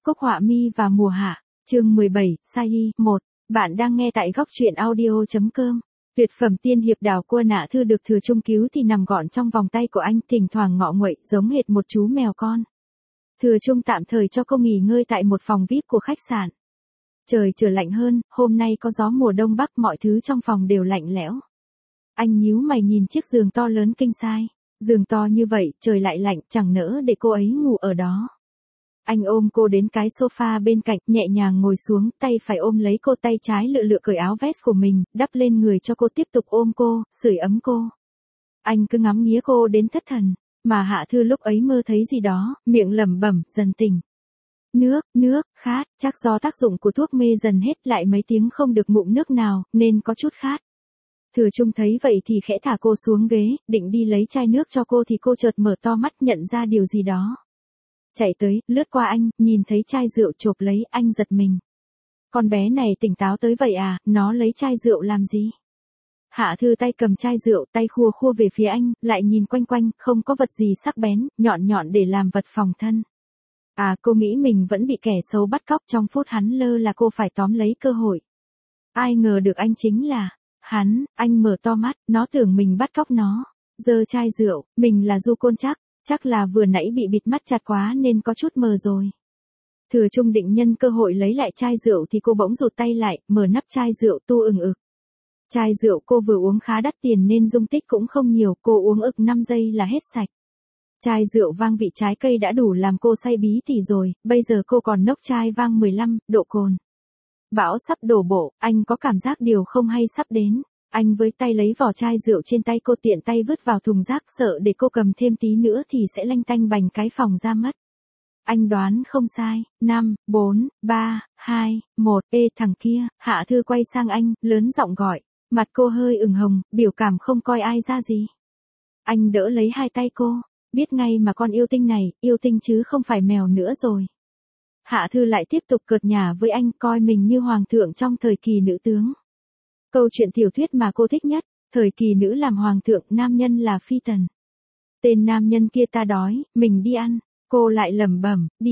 Cốc Họa Mi và Mùa Hạ, chương 17, Sai Y, 1. Bạn đang nghe tại góc truyện audio.com. Tuyệt phẩm tiên hiệp Đào Cua Nạ Thư được Thừa Trung cứu thì nằm gọn trong vòng tay của anh, thỉnh thoảng ngọ nguậy giống hệt một chú mèo con. Thừa Trung tạm thời cho cô nghỉ ngơi tại một phòng VIP của khách sạn. Trời trở lạnh hơn, hôm nay có gió mùa đông bắc, mọi thứ trong phòng đều lạnh lẽo. Anh nhíu mày nhìn chiếc giường to lớn king size. Giường to như vậy, trời lại lạnh, chẳng nỡ để cô ấy ngủ ở đó. Anh ôm cô đến cái sofa bên cạnh, nhẹ nhàng ngồi xuống, tay phải ôm lấy cô, tay trái lựa lựa cởi áo vest của mình, đắp lên người cho cô, tiếp tục ôm cô, sưởi ấm cô. Anh cứ ngắm nghía cô đến thất thần, mà Hạ Thư lúc ấy mơ thấy gì đó, miệng lẩm bẩm, dần tỉnh. Nước, khát, chắc do tác dụng của thuốc mê dần hết, lại mấy tiếng không được ngụm nước nào, nên có chút khát. Thừa Trung thấy vậy thì khẽ thả cô xuống ghế, định đi lấy chai nước cho cô thì cô chợt mở to mắt, nhận ra điều gì đó. Chạy tới, lướt qua anh, nhìn thấy chai rượu chộp lấy, anh giật mình. Con bé này tỉnh táo tới vậy à, nó lấy chai rượu làm gì? Hạ Thư tay cầm chai rượu, tay khua khua về phía anh, lại nhìn quanh quanh, không có vật gì sắc bén, nhọn để làm vật phòng thân. À, cô nghĩ mình vẫn bị kẻ xấu bắt cóc, trong phút hắn lơ là cô phải tóm lấy cơ hội. Ai ngờ được anh chính là hắn. Anh mở to mắt, nó tưởng mình bắt cóc nó. Giơ chai rượu, mình là Du Côn chắc là vừa nãy bị bịt mắt chặt quá nên có chút mờ rồi. Thừa Trung định nhân cơ hội lấy lại chai rượu thì cô bỗng rụt tay lại, mở nắp chai rượu tu ừng ực. Chai rượu cô vừa uống khá đắt tiền nên dung tích cũng không nhiều, cô uống ực 5 giây là hết sạch. Chai rượu vang vị trái cây đã đủ làm cô say bí tỉ rồi, bây giờ cô còn nốc chai vang 15 độ cồn. Bão sắp đổ bộ, anh có cảm giác điều không hay sắp đến. Anh với tay lấy vỏ chai rượu trên tay cô, tiện tay vứt vào thùng rác, sợ để cô cầm thêm tí nữa thì sẽ lanh tanh bành cái phòng ra mất. Anh đoán không sai, 5, 4, 3, 2, 1, thằng kia. Hạ Thư quay sang anh, lớn giọng gọi. Mặt cô hơi ửng hồng, biểu cảm không coi ai ra gì. Anh đỡ lấy hai tay cô, biết ngay mà con yêu tinh này, yêu tinh chứ không phải mèo nữa rồi. Hạ Thư lại tiếp tục cợt nhả với anh, coi mình như hoàng thượng trong thời kỳ nữ tướng. Câu chuyện tiểu thuyết mà cô thích nhất, thời kỳ nữ làm hoàng thượng, nam nhân là phi tần. Tên nam nhân kia ta đói, mình đi ăn. Cô lại lẩm bẩm, đi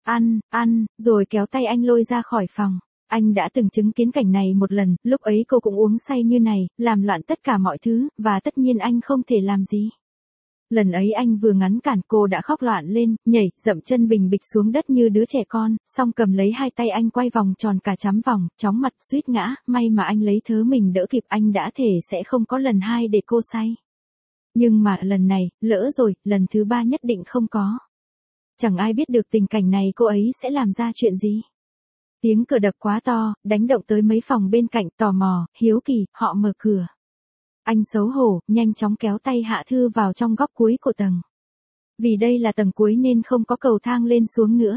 ăn, rồi kéo tay anh lôi ra khỏi phòng. Anh đã từng chứng kiến cảnh này một lần, lúc ấy cô cũng uống say như này, làm loạn tất cả mọi thứ, và tất nhiên anh không thể làm gì. Lần ấy anh vừa ngăn cản cô đã khóc loạn lên, nhảy, dậm chân bình bịch xuống đất như đứa trẻ con, xong cầm lấy hai tay anh quay vòng tròn cả chấm vòng, chóng mặt suýt ngã, may mà anh lấy thớ mình đỡ kịp, anh đã thể sẽ không có lần hai để cô say. Nhưng mà lần này, lỡ rồi, lần thứ 3 nhất định không có. Chẳng ai biết được tình cảnh này cô ấy sẽ làm ra chuyện gì. Tiếng cửa đập quá to, đánh động tới mấy phòng bên cạnh, tò mò, hiếu kỳ, họ mở cửa. Anh xấu hổ, nhanh chóng kéo tay Hạ Thư vào trong góc cuối của tầng. Vì đây là tầng cuối nên không có cầu thang lên xuống nữa.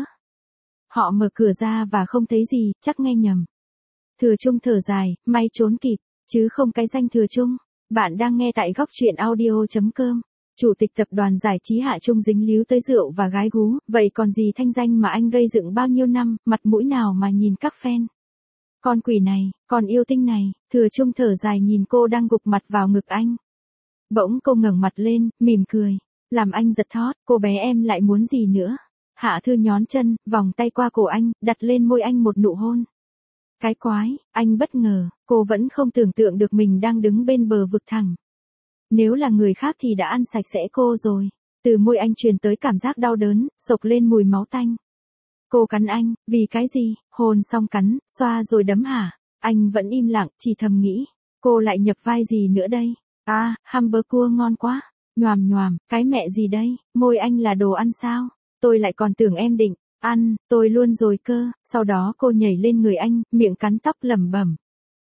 Họ mở cửa ra và không thấy gì, chắc nghe nhầm. Thừa Trung thở dài, may trốn kịp, chứ không cái danh Thừa Trung. Bạn đang nghe tại góc truyện audio.com. Chủ tịch tập đoàn giải trí Hạ Trung dính líu tới rượu và gái gú, vậy còn gì thanh danh mà anh gây dựng bao nhiêu năm, mặt mũi nào mà nhìn các fan. Con quỷ này, con yêu tinh này. Thừa Trung thở dài nhìn cô đang gục mặt vào ngực anh. Bỗng cô ngẩng mặt lên, mỉm cười. Làm anh giật thót, cô bé em lại muốn gì nữa? Hạ Thư nhón chân, vòng tay qua cổ anh, đặt lên môi anh một nụ hôn. Cái quái, anh bất ngờ, cô vẫn không tưởng tượng được mình đang đứng bên bờ vực thẳm. Nếu là người khác thì đã ăn sạch sẽ cô rồi. Từ môi anh truyền tới cảm giác đau đớn, sộc lên mùi máu tanh. Cô cắn anh, vì cái gì? Hôn xong cắn, xoa rồi đấm hả? Anh vẫn im lặng, chỉ thầm nghĩ. Cô lại nhập vai gì nữa đây? À, hamburger ngon quá. Nhoàm, cái mẹ gì đây? Môi anh là đồ ăn sao? Tôi lại còn tưởng em định ăn, tôi luôn rồi cơ. Sau đó cô nhảy lên người anh, miệng cắn tóc lẩm bẩm.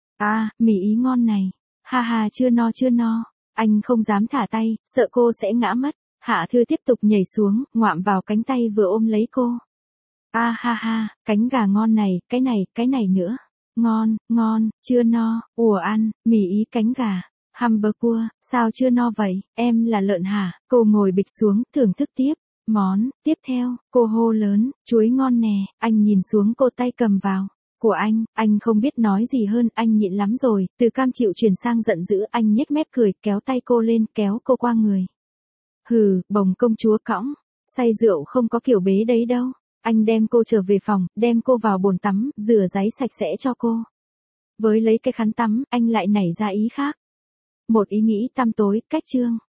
À, mì ý ngon này. Ha ha, chưa no. Anh không dám thả tay, sợ cô sẽ ngã mất. Hạ Thư tiếp tục nhảy xuống, ngoạm vào cánh tay vừa ôm lấy cô. À ha, cánh gà ngon này, cái này nữa. Ngon, chưa no, ăn, mì ý cánh gà. Hamburger, sao chưa no vậy, em là lợn hả? Cô ngồi bịch xuống, thưởng thức tiếp. Món, tiếp theo, cô hô lớn, chuối ngon nè, anh nhìn xuống cô tay cầm vào. Của anh không biết nói gì hơn, anh nhịn lắm rồi, từ cam chịu chuyển sang giận dữ, anh nhếch mép cười, kéo tay cô lên, kéo cô qua người. Hừ, bồng công chúa cõng, say rượu không có kiểu bế đấy đâu. Anh đem cô trở về phòng, đem cô vào bồn tắm, rửa ráy sạch sẽ cho cô. Với lấy cái khăn tắm, anh lại nảy ra ý khác. Một ý nghĩ tăm tối, cách chương.